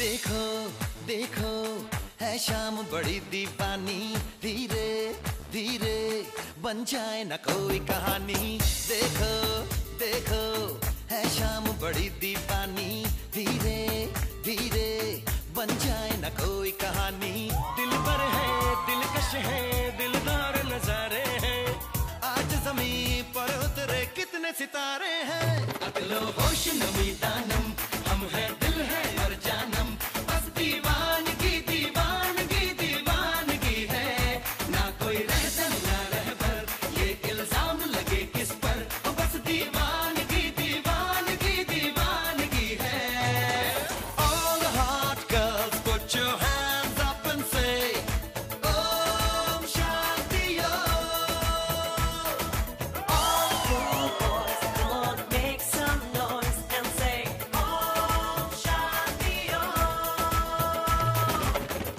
देखो देखो है शाम बड़ी दीवानी, धीरे धीरे बन जाए न कोई कहानी। देखो देखो है शाम बड़ी दीवानी, धीरे धीरे बन जाए न कोई कहानी। दिल पर है दिलकश है दिलदार नजारे हैं, आज जमीन पर उतरे कितने सितारे हैं। अकलो होश नमी दानम, हम है दिल है और जानम, बस दीवानगी दीवानगी दीवानगी है। ना कोई रहदम ना रहबर, ये इल्जाम लगे किस पर, बस दीवानगी दीवानगी दीवानगी है। All the hot girls put your hands up and say Om Shanti Om। All cool boys, come on, make some noise and say Om Shanti Om।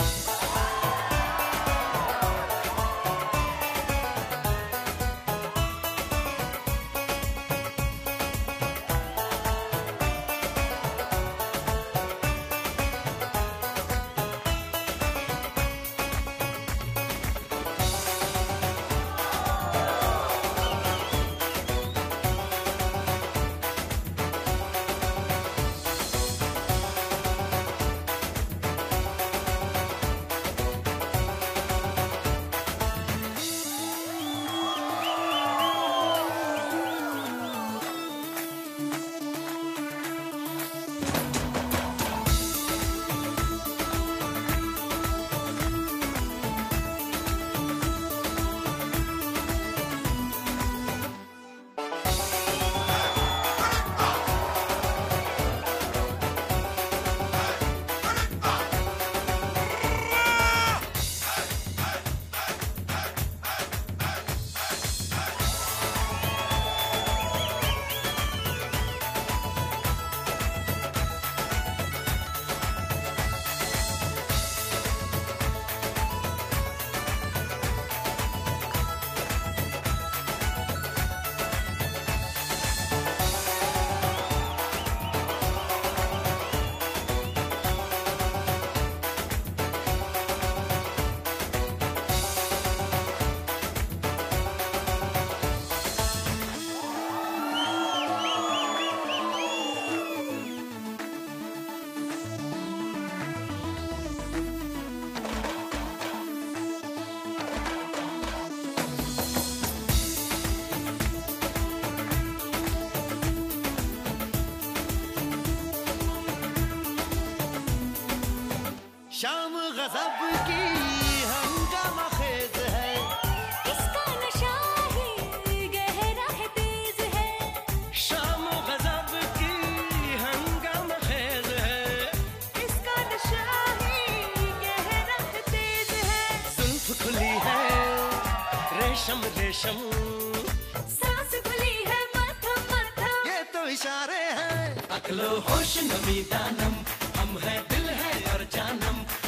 शाम गजब की हंगामा खेज है, इसका नशा ही गहरा है तेज है। शाम गजब की हंगामा खेज है, इसका नशा ही गहरा है तेज है। जुल्फ खुली है रेशम रेशम, सांस खुली है मथम मथम, ये तो इशारे हैं। अकलो होश नमी दानम, हम है दिल है और जानम,